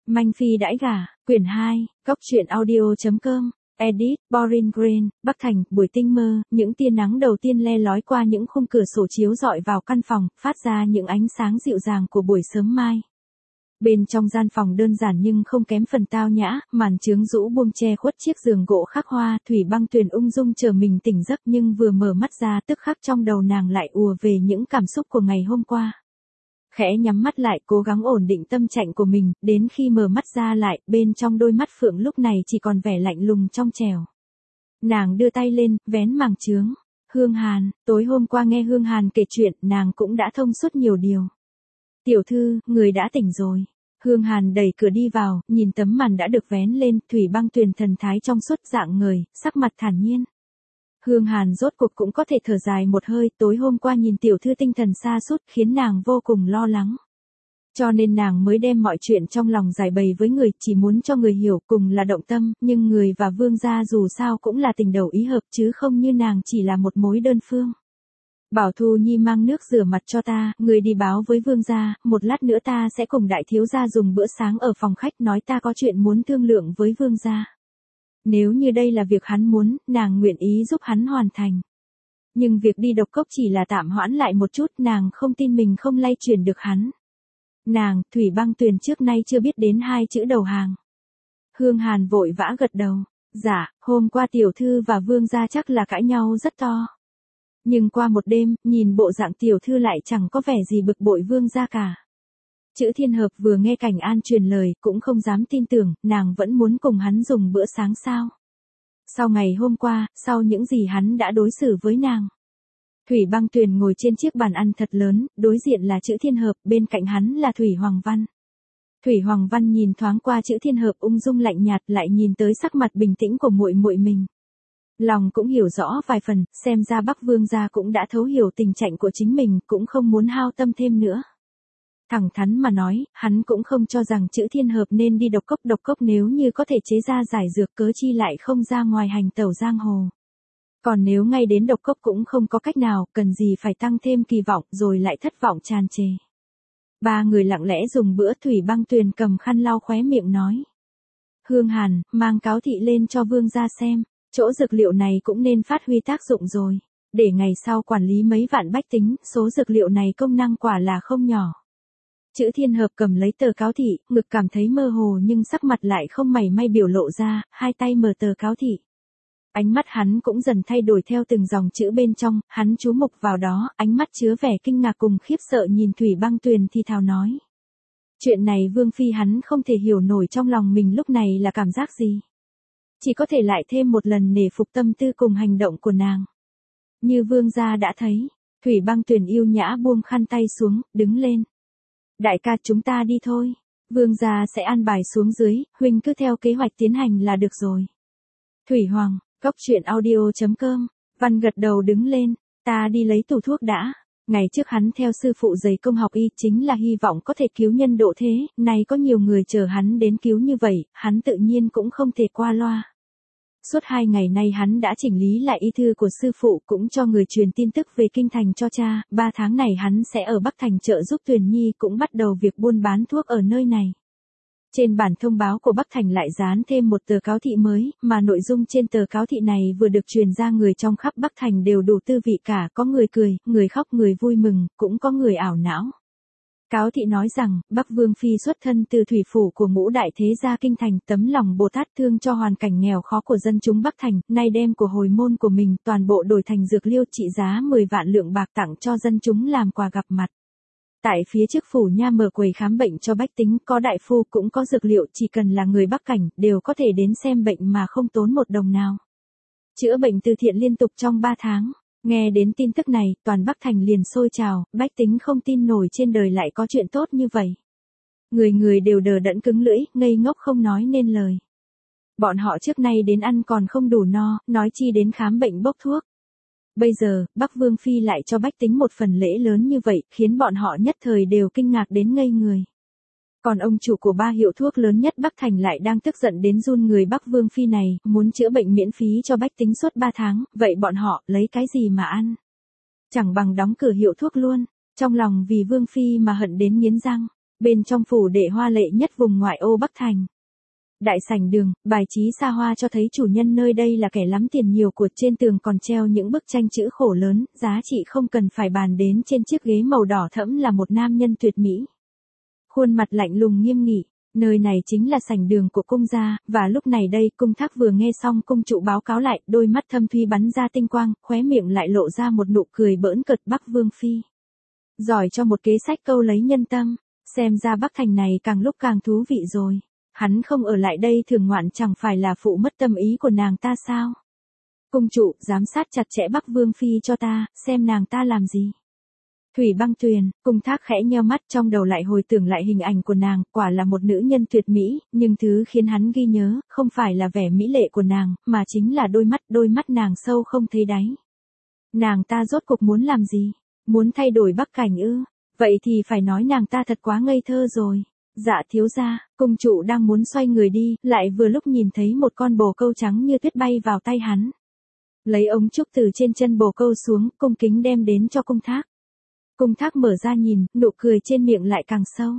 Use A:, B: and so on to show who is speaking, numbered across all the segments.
A: Manh Phi đãi gả, quyển 2, Cóc truyện audio.com, edit, Boring Green, Bắc Thành, buổi tinh mơ, những tia nắng đầu tiên le lói qua những khung cửa sổ chiếu rọi vào căn phòng, phát ra những ánh sáng dịu dàng của buổi sớm mai. Bên trong gian phòng đơn giản nhưng không kém phần tao nhã, màn chướng rũ buông che khuất chiếc giường gỗ khắc hoa, Thủy Băng Tuyền ung dung chờ mình tỉnh giấc nhưng vừa mở mắt ra tức khắc trong đầu nàng lại ùa về những cảm xúc của ngày hôm qua. Khẽ nhắm mắt lại cố gắng ổn định tâm trạng của mình, đến khi mở mắt ra lại, bên trong đôi mắt phượng lúc này chỉ còn vẻ lạnh lùng trong trẻo. Nàng đưa tay lên, vén màng chướng. Hương Hàn, tối hôm qua nghe Hương Hàn kể chuyện, nàng cũng đã thông suốt nhiều điều. Tiểu thư, người đã tỉnh rồi. Hương Hàn đẩy cửa đi vào, nhìn tấm màn đã được vén lên, Thủy Băng Tuyền thần thái trong suốt dạng người, sắc mặt thản nhiên. Hương Hàn rốt cuộc cũng có thể thở dài một hơi, tối hôm qua nhìn tiểu thư tinh thần sa sút khiến nàng vô cùng lo lắng. Cho nên nàng mới đem mọi chuyện trong lòng giải bày với người, chỉ muốn cho người hiểu cùng là động tâm, nhưng người và vương gia dù sao cũng là tình đầu ý hợp chứ không như nàng chỉ là một mối đơn phương. Bảo Thu Nhi mang nước rửa mặt cho ta, người đi báo với vương gia, một lát nữa ta sẽ cùng đại thiếu gia dùng bữa sáng ở phòng khách, nói ta có chuyện muốn thương lượng với vương gia. Nếu như đây là việc hắn muốn, nàng nguyện ý giúp hắn hoàn thành. Nhưng việc đi độc cốc chỉ là tạm hoãn lại một chút, nàng không tin mình không lay chuyển được hắn. Nàng, Thủy Băng Tuyền trước nay chưa biết đến hai chữ đầu hàng. Hương Hàn vội vã gật đầu. Dạ, hôm qua tiểu thư và vương gia chắc là cãi nhau rất to. Nhưng qua một đêm, nhìn bộ dạng tiểu thư lại chẳng có vẻ gì bực bội vương gia cả. Chữ Thiên Hợp vừa nghe Cảnh An truyền lời, cũng không dám tin tưởng, nàng vẫn muốn cùng hắn dùng bữa sáng sao. Sau ngày hôm qua, sau những gì hắn đã đối xử với nàng. Thủy Băng Tuyền ngồi trên chiếc bàn ăn thật lớn, đối diện là Chữ Thiên Hợp, bên cạnh hắn là Thủy Hoàng Văn. Thủy Hoàng Văn nhìn thoáng qua Chữ Thiên Hợp ung dung lạnh nhạt, lại nhìn tới sắc mặt bình tĩnh của muội muội mình. Lòng cũng hiểu rõ vài phần, xem ra Bắc Vương gia cũng đã thấu hiểu tình trạng của chính mình, cũng không muốn hao tâm thêm nữa. Thẳng thắn mà nói, hắn cũng không cho rằng Chữ Thiên Hợp nên đi độc cốc nếu như có thể chế ra giải dược cớ chi lại không ra ngoài hành tẩu giang hồ. Còn nếu ngay đến độc cốc cũng không có cách nào, cần gì phải tăng thêm kỳ vọng rồi lại thất vọng tràn trề. Ba người lặng lẽ dùng bữa, Thủy Băng Tuyền cầm khăn lau khóe miệng nói. Hương Hàn, mang cáo thị lên cho vương gia xem, chỗ dược liệu này cũng nên phát huy tác dụng rồi. Để ngày sau quản lý mấy vạn bách tính, số dược liệu này công năng quả là không nhỏ. Chữ Thiên Hợp cầm lấy tờ cáo thị, ngực cảm thấy mơ hồ nhưng sắc mặt lại không mảy may biểu lộ ra, hai tay mở tờ cáo thị. Ánh mắt hắn cũng dần thay đổi theo từng dòng chữ bên trong, hắn chú mục vào đó, ánh mắt chứa vẻ kinh ngạc cùng khiếp sợ nhìn Thủy Băng Tuyền thì thào nói. Chuyện này Vương Phi hắn không thể hiểu nổi trong lòng mình lúc này là cảm giác gì. Chỉ có thể lại thêm một lần nể phục tâm tư cùng hành động của nàng. Như vương gia đã thấy, Thủy Băng Tuyền yêu nhã buông khăn tay xuống, đứng lên. Đại ca chúng ta đi thôi, vương gia sẽ an bài xuống dưới, huynh cứ theo kế hoạch tiến hành là được rồi. Thủy Hoàng, Cóc truyện audio.com, Văn gật đầu đứng lên, ta đi lấy tủ thuốc đã. Ngày trước hắn theo sư phụ dày công học y chính là hy vọng có thể cứu nhân độ thế, nay có nhiều người chờ hắn đến cứu như vậy, hắn tự nhiên cũng không thể qua loa. Suốt 2 ngày nay hắn đã chỉnh lý lại y thư của sư phụ cũng cho người truyền tin tức về kinh thành cho cha, 3 tháng này hắn sẽ ở Bắc Thành trợ giúp Tuyền Nhi cũng bắt đầu việc buôn bán thuốc ở nơi này. Trên bản thông báo của Bắc Thành lại dán thêm một tờ cáo thị mới, mà nội dung trên tờ cáo thị này vừa được truyền ra người trong khắp Bắc Thành đều đủ tư vị cả, có người cười, người khóc, người vui mừng, cũng có người ảo não. Cáo thị nói rằng, Bắc Vương Phi xuất thân từ thủy phủ của ngũ đại thế gia kinh thành, tấm lòng Bồ Tát thương cho hoàn cảnh nghèo khó của dân chúng Bắc Thành, nay đem của hồi môn của mình toàn bộ đổi thành dược liêu trị giá 10 vạn lượng bạc tặng cho dân chúng làm quà gặp mặt. Tại phía trước phủ nha mở quầy khám bệnh cho bách tính, có đại phu cũng có dược liệu, chỉ cần là người Bắc Cảnh, đều có thể đến xem bệnh mà không tốn một đồng nào. Chữa bệnh từ thiện liên tục trong 3 tháng. Nghe đến tin tức này, toàn Bắc Thành liền sôi trào, bách tính không tin nổi trên đời lại có chuyện tốt như vậy. Người người đều đờ đẫn cứng lưỡi, ngây ngốc không nói nên lời. Bọn họ trước nay đến ăn còn không đủ no, nói chi đến khám bệnh bốc thuốc. Bây giờ, Bắc Vương Phi lại cho bách tính một phần lễ lớn như vậy, khiến bọn họ nhất thời đều kinh ngạc đến ngây người. Còn ông chủ của 3 hiệu thuốc lớn nhất Bắc Thành lại đang tức giận đến run người. Bắc Vương Phi này, muốn chữa bệnh miễn phí cho bách tính suốt 3 tháng, vậy bọn họ lấy cái gì mà ăn? Chẳng bằng đóng cửa hiệu thuốc luôn, trong lòng vì Vương Phi mà hận đến nghiến răng. Bên trong phủ đệ hoa lệ nhất vùng ngoại ô Bắc Thành. Đại sảnh đường, bài trí xa hoa cho thấy chủ nhân nơi đây là kẻ lắm tiền nhiều của, trên tường còn treo những bức tranh chữ khổ lớn, giá trị không cần phải bàn đến, trên chiếc ghế màu đỏ thẫm là một nam nhân tuyệt mỹ. Khuôn mặt lạnh lùng nghiêm nghị, nơi này chính là sảnh đường của cung gia, và lúc này đây Cung Thác vừa nghe xong cung trụ báo cáo lại, đôi mắt thâm thúy bắn ra tinh quang, khóe miệng lại lộ ra một nụ cười bỡn cợt. Bắc Vương Phi. Giỏi cho một kế sách câu lấy nhân tâm, xem ra Bắc Thành này càng lúc càng thú vị rồi. Hắn không ở lại đây thường ngoạn chẳng phải là phụ mất tâm ý của nàng ta sao? Cung trụ, giám sát chặt chẽ Bắc Vương Phi cho ta, xem nàng ta làm gì. Thủy Băng Tuyền, Cung Thác khẽ nheo mắt, trong đầu lại hồi tưởng lại hình ảnh của nàng, quả là một nữ nhân tuyệt mỹ, nhưng thứ khiến hắn ghi nhớ, không phải là vẻ mỹ lệ của nàng, mà chính là đôi mắt nàng sâu không thấy đáy. Nàng ta rốt cuộc muốn làm gì? Muốn thay đổi Bắc Cảnh ư? Vậy thì phải nói nàng ta thật quá ngây thơ rồi. Dạ thiếu gia, cung trụ đang muốn xoay người đi, lại vừa lúc nhìn thấy một con bồ câu trắng như tuyết bay vào tay hắn. Lấy ống trúc từ trên chân bồ câu xuống, cung kính đem đến cho Cung Thác. Cung Thác mở ra nhìn, nụ cười trên miệng lại càng sâu.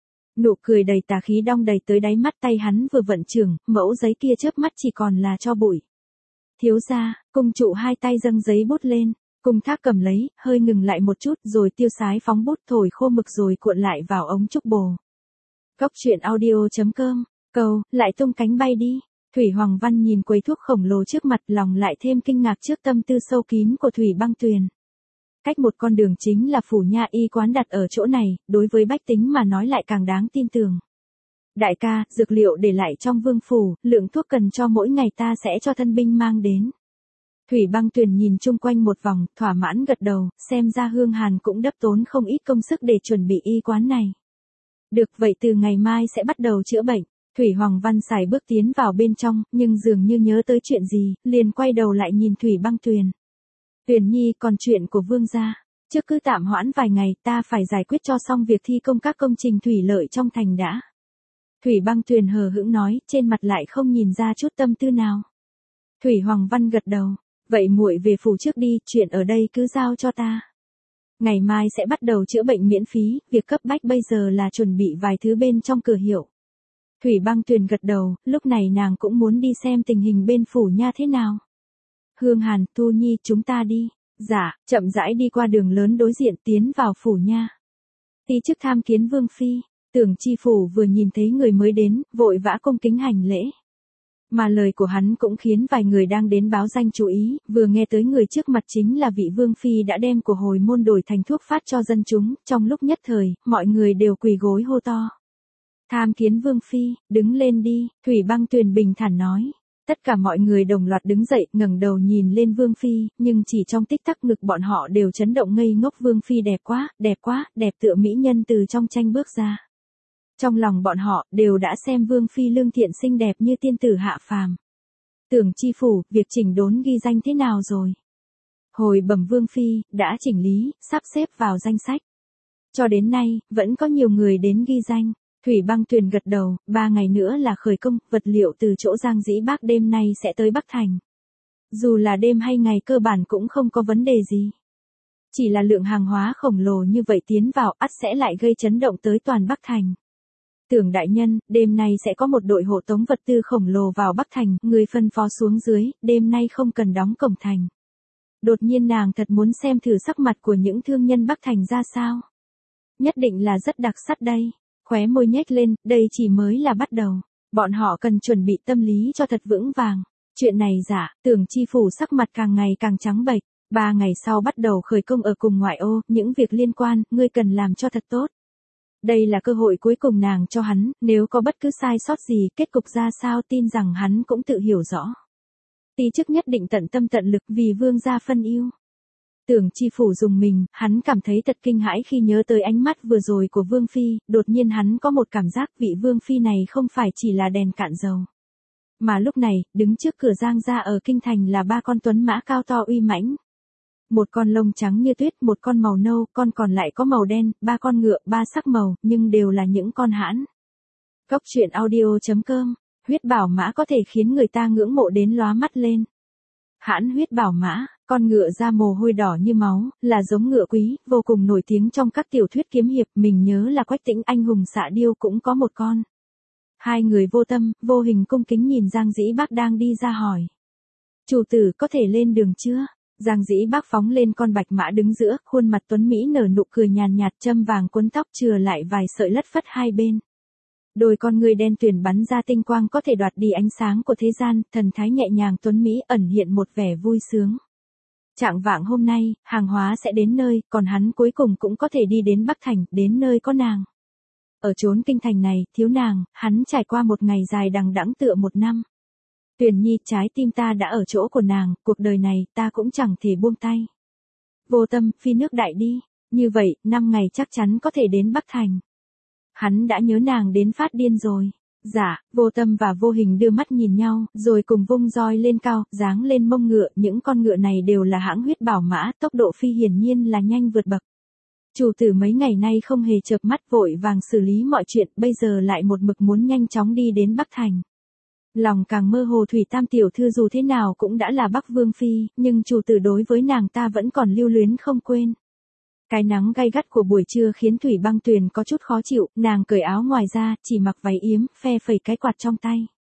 A: Nụ cười đầy tà khí đong đầy tới đáy mắt, tay hắn vừa vận trưởng, mẫu giấy kia chớp mắt chỉ còn là tro bụi. Thiếu gia, cung trụ hai tay dâng giấy bút lên. Cung Thác cầm lấy, hơi ngừng lại một chút rồi tiêu sái phóng bút thổi khô mực rồi cuộn lại vào ống trúc bồ. Góc truyện audio.com, câu, lại tung cánh bay đi. Thủy Hoàng Văn nhìn quầy thuốc khổng lồ trước mặt, lòng lại thêm kinh ngạc trước tâm tư sâu kín của Thủy Băng Tuyền. Cách một con đường chính là phủ nha y quán đặt ở chỗ này, đối với bách tính mà nói lại càng đáng tin tưởng. Đại ca, dược liệu để lại trong vương phủ, lượng thuốc cần cho mỗi ngày ta sẽ cho thân binh mang đến. Thủy Băng Tuyền nhìn chung quanh một vòng, thỏa mãn gật đầu, xem ra Hương Hàn cũng đắp tốn không ít công sức để chuẩn bị y quán này. Được, vậy từ ngày mai sẽ bắt đầu chữa bệnh. Thủy Hoàng Văn xài bước tiến vào bên trong, nhưng dường như nhớ tới chuyện gì, liền quay đầu lại nhìn Thủy Băng Tuyền. Tuyền Nhi, còn chuyện của Vương gia, trước cứ tạm hoãn vài ngày, ta phải giải quyết cho xong việc thi công các công trình thủy lợi trong thành đã. Thủy Băng Tuyền hờ hững nói, trên mặt lại không nhìn ra chút tâm tư nào. Thủy Hoàng Văn gật đầu, vậy muội về phủ trước đi, chuyện ở đây cứ giao cho ta. Ngày mai sẽ bắt đầu chữa bệnh miễn phí, việc cấp bách bây giờ là chuẩn bị vài thứ bên trong cửa hiệu. Thủy Băng Tuyền gật đầu, lúc này nàng cũng muốn đi xem tình hình bên phủ nha thế nào. Hương Hàn, Thu Nhi, chúng ta đi. Dạ, chậm rãi đi qua đường lớn đối diện tiến vào phủ nha. Ti chức tham kiến Vương Phi, Tưởng Chi Phủ vừa nhìn thấy người mới đến, vội vã cung kính hành lễ. Mà lời của hắn cũng khiến vài người đang đến báo danh chú ý, vừa nghe tới người trước mặt chính là vị Vương Phi đã đem của hồi môn đổi thành thuốc phát cho dân chúng, trong lúc nhất thời, mọi người đều quỳ gối hô to. Tham kiến Vương Phi, đứng lên đi, Thủy Băng Tuyền bình thản nói. Tất cả mọi người đồng loạt đứng dậy, ngẩng đầu nhìn lên Vương Phi, nhưng chỉ trong tích tắc ngực bọn họ đều chấn động ngây ngốc. Vương Phi đẹp quá, đẹp tựa mỹ nhân từ trong tranh bước ra. Trong lòng bọn họ, đều đã xem Vương Phi lương thiện xinh đẹp như tiên tử hạ phàm. Tưởng Chi Phủ, việc chỉnh đốn ghi danh thế nào rồi? Hồi bẩm Vương Phi, đã chỉnh lý, sắp xếp vào danh sách. Cho đến nay, vẫn có nhiều người đến ghi danh. Thủy Băng Tuyền gật đầu, 3 ngày nữa là khởi công, vật liệu từ chỗ Giang Dĩ Bác đêm nay sẽ tới Bắc Thành. Dù là đêm hay ngày cơ bản cũng không có vấn đề gì. Chỉ là lượng hàng hóa khổng lồ như vậy tiến vào ắt sẽ lại gây chấn động tới toàn Bắc Thành. Tưởng đại nhân, đêm nay sẽ có một đội hộ tống vật tư khổng lồ vào Bắc Thành, người phân phó xuống dưới, đêm nay không cần đóng cổng thành. Đột nhiên nàng thật muốn xem thử sắc mặt của những thương nhân Bắc Thành ra sao. Nhất định là rất đặc sắc đây. Khóe môi nhếch lên, đây chỉ mới là bắt đầu. Bọn họ cần chuẩn bị tâm lý cho thật vững vàng. Chuyện này giả, Tưởng Chi Phủ sắc mặt càng ngày càng trắng bệch. 3 ngày sau bắt đầu khởi công ở cùng ngoại ô, những việc liên quan, ngươi cần làm cho thật tốt. Đây là cơ hội cuối cùng nàng cho hắn, nếu có bất cứ sai sót gì, kết cục ra sao tin rằng hắn cũng tự hiểu rõ. Ti chức nhất định tận tâm tận lực vì Vương gia phân ưu. Tưởng Chi Phủ dùng mình, hắn cảm thấy thật kinh hãi khi nhớ tới ánh mắt vừa rồi của Vương Phi, đột nhiên hắn có một cảm giác vị Vương Phi này không phải chỉ là đèn cạn dầu. Mà lúc này, đứng trước cửa Giang gia ở Kinh Thành là 3 con tuấn mã cao to uy mãnh. Một con lông trắng như tuyết, một con màu nâu, con còn lại có màu đen, 3 con ngựa, 3 sắc màu, nhưng đều là những con hãn. Góc truyện audio.com, huyết bảo mã có thể khiến người ta ngưỡng mộ đến lóa mắt lên. Hãn huyết bảo mã, Con ngựa da mồ hôi đỏ như máu, là giống ngựa quý, vô cùng nổi tiếng trong các tiểu thuyết kiếm hiệp, mình nhớ là Quách Tĩnh anh hùng xạ điêu cũng có một con. Hai người vô tâm, vô hình cung kính nhìn Giang Dĩ Bác đang đi ra hỏi. Chủ tử có thể lên đường chưa? Giang Dĩ Bác phóng lên con bạch mã đứng giữa, khuôn mặt tuấn Mỹ nở nụ cười nhàn nhạt, châm vàng quấn tóc chừa lại vài sợi lất phất hai bên. Đôi con người đen tuyền bắn ra tinh quang có thể đoạt đi ánh sáng của thế gian, thần thái nhẹ nhàng tuấn Mỹ ẩn hiện một vẻ vui sướng. Trạng vạng hôm nay, hàng hóa sẽ đến nơi, còn hắn cuối cùng cũng có thể đi đến Bắc Thành, đến nơi có nàng. Ở chốn kinh thành này, thiếu nàng, hắn trải qua một ngày dài đằng đẵng tựa một năm. Tuyền Nhi, trái tim ta đã ở chỗ của nàng, cuộc đời này, ta cũng chẳng thể buông tay. Vô tâm, phi nước đại đi. Như vậy, 5 ngày chắc chắn có thể đến Bắc Thành. Hắn đã nhớ nàng đến phát điên rồi. Dạ, Vô Tâm và Vô Hình đưa mắt nhìn nhau, rồi cùng vung roi lên cao, giáng lên mông ngựa, những con ngựa này đều là hãng huyết bảo mã, tốc độ phi hiển nhiên là nhanh vượt bậc. Chủ tử mấy ngày nay không hề chợp mắt vội vàng xử lý mọi chuyện, bây giờ lại một mực muốn nhanh chóng đi đến Bắc Thành. Lòng càng mơ hồ Thủy Tam tiểu thư dù thế nào cũng đã là Bắc Vương phi, nhưng chủ tử đối với nàng ta vẫn còn lưu luyến không quên. Cái nắng gay gắt của buổi trưa khiến Thủy Băng Tuyền có chút khó chịu, nàng cởi áo ngoài ra, chỉ mặc váy yếm, phe phẩy cái quạt trong tay.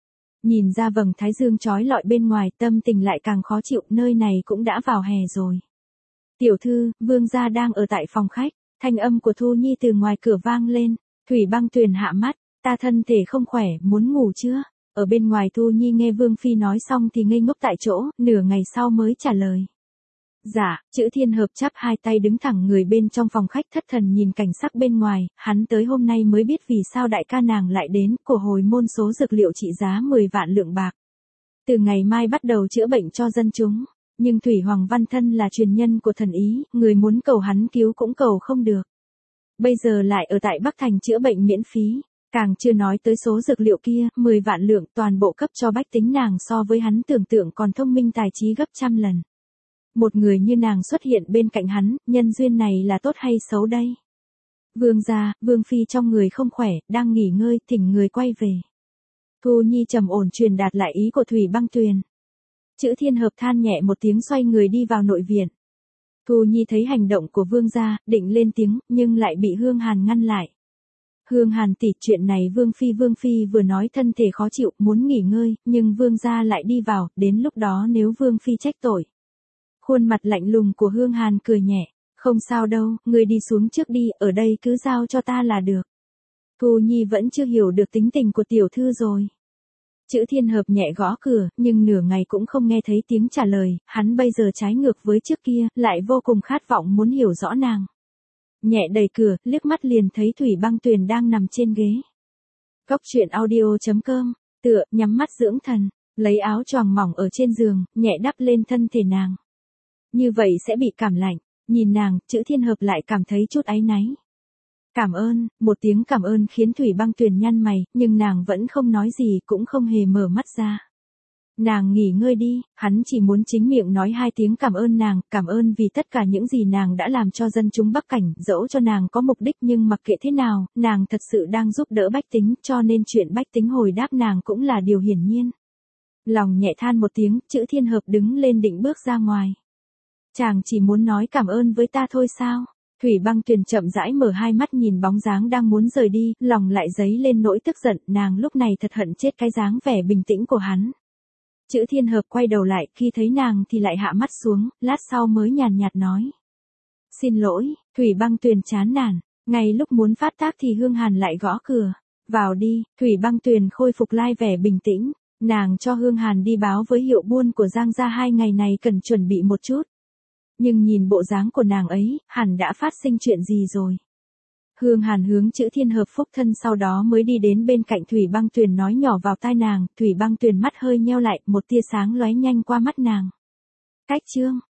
A: Nhìn ra vầng thái dương chói lọi bên ngoài, tâm tình lại càng khó chịu, nơi này cũng đã vào hè rồi. Tiểu thư, vương gia đang ở tại phòng khách, thanh âm của Thu Nhi từ ngoài cửa vang lên. Thủy Băng Tuyền hạ mắt, ta thân thể không khỏe, muốn ngủ chưa? Ở bên ngoài Thu Nhi nghe Vương Phi nói xong thì ngây ngốc tại chỗ, nửa ngày sau mới trả lời. Dạ, Chữ Thiên Hợp chắp hai tay đứng thẳng người bên trong phòng khách thất thần nhìn cảnh sắc bên ngoài, hắn tới hôm nay mới biết vì sao đại ca nàng lại đến, của hồi môn số dược liệu trị giá 10 vạn lượng bạc. Từ ngày mai bắt đầu chữa bệnh cho dân chúng, nhưng Thủy Hoàng Văn Thân là truyền nhân của thần ý, người muốn cầu hắn cứu cũng cầu không được. Bây giờ lại ở tại Bắc Thành chữa bệnh miễn phí, càng chưa nói tới số dược liệu kia, 10 vạn lượng toàn bộ cấp cho bách tính nàng so với hắn tưởng tượng còn thông minh tài trí gấp trăm lần. Một người như nàng xuất hiện bên cạnh hắn, nhân duyên này là tốt hay xấu đây? Vương gia, Vương Phi trong người không khỏe, đang nghỉ ngơi, thỉnh người quay về. Thu Nhi trầm ổn truyền đạt lại ý của Thủy Băng Tuyền. Chữ Thiên Hợp than nhẹ một tiếng xoay người đi vào nội viện. Thu Nhi thấy hành động của vương gia, định lên tiếng, nhưng lại bị Hương Hàn ngăn lại. Hương Hàn tỷ, chuyện này Vương Phi vừa nói thân thể khó chịu, muốn nghỉ ngơi, nhưng vương gia lại đi vào, đến lúc đó nếu Vương Phi trách tội. Khuôn mặt lạnh lùng của Hương Hàn cười nhẹ, không sao đâu, người đi xuống trước đi, ở đây cứ giao cho ta là được. Thu Nhi vẫn chưa hiểu được tính tình của tiểu thư rồi. Chữ Thiên Hợp nhẹ gõ cửa, nhưng nửa ngày cũng không nghe thấy tiếng trả lời, hắn bây giờ trái ngược với trước kia, lại vô cùng khát vọng muốn hiểu rõ nàng. Nhẹ đẩy cửa, liếc mắt liền thấy Thủy Băng Tuyền đang nằm trên ghế. Góc truyện audio.com, tựa, nhắm mắt dưỡng thần, lấy áo choàng mỏng ở trên giường, nhẹ đắp lên thân thể nàng. Như vậy sẽ bị cảm lạnh, nhìn nàng, Chữ Thiên Hợp lại cảm thấy chút áy náy. Cảm ơn, một tiếng cảm ơn khiến Thủy Băng Tuyền nhăn mày, nhưng nàng vẫn không nói gì, cũng không hề mở mắt ra. Nàng nghỉ ngơi đi, hắn chỉ muốn chính miệng nói 2 tiếng cảm ơn nàng, cảm ơn vì tất cả những gì nàng đã làm cho dân chúng Bắc Cảnh, dẫu cho nàng có mục đích nhưng mặc kệ thế nào, nàng thật sự đang giúp đỡ bách tính, cho nên chuyện bách tính hồi đáp nàng cũng là điều hiển nhiên. Lòng nhẹ than một tiếng, Chữ Thiên Hợp đứng lên định bước ra ngoài. Chàng chỉ muốn nói cảm ơn với ta thôi sao? Thủy Băng Tuyền chậm rãi mở hai mắt nhìn bóng dáng đang muốn rời đi, lòng lại dấy lên nỗi tức giận, nàng lúc này thật hận chết cái dáng vẻ bình tĩnh của hắn. Chữ Thiên Hợp quay đầu lại, khi thấy nàng thì lại hạ mắt xuống, lát sau mới nhàn nhạt nói. Xin lỗi, Thủy Băng Tuyền chán nản, ngay lúc muốn phát tác thì Hương Hàn lại gõ cửa. Vào đi, Thủy Băng Tuyền khôi phục lại vẻ bình tĩnh, nàng cho Hương Hàn đi báo với hiệu buôn của Giang gia 2 ngày này cần chuẩn bị một chút. Nhưng nhìn bộ dáng của nàng ấy, hẳn đã phát sinh chuyện gì rồi. Hương Hàn hướng Chữ Thiên Hợp phúc thân sau đó mới đi đến bên cạnh Thủy Băng Tuyền nói nhỏ vào tai nàng, Thủy Băng Tuyền mắt hơi nheo lại, một tia sáng lóe nhanh qua mắt nàng. Cách chương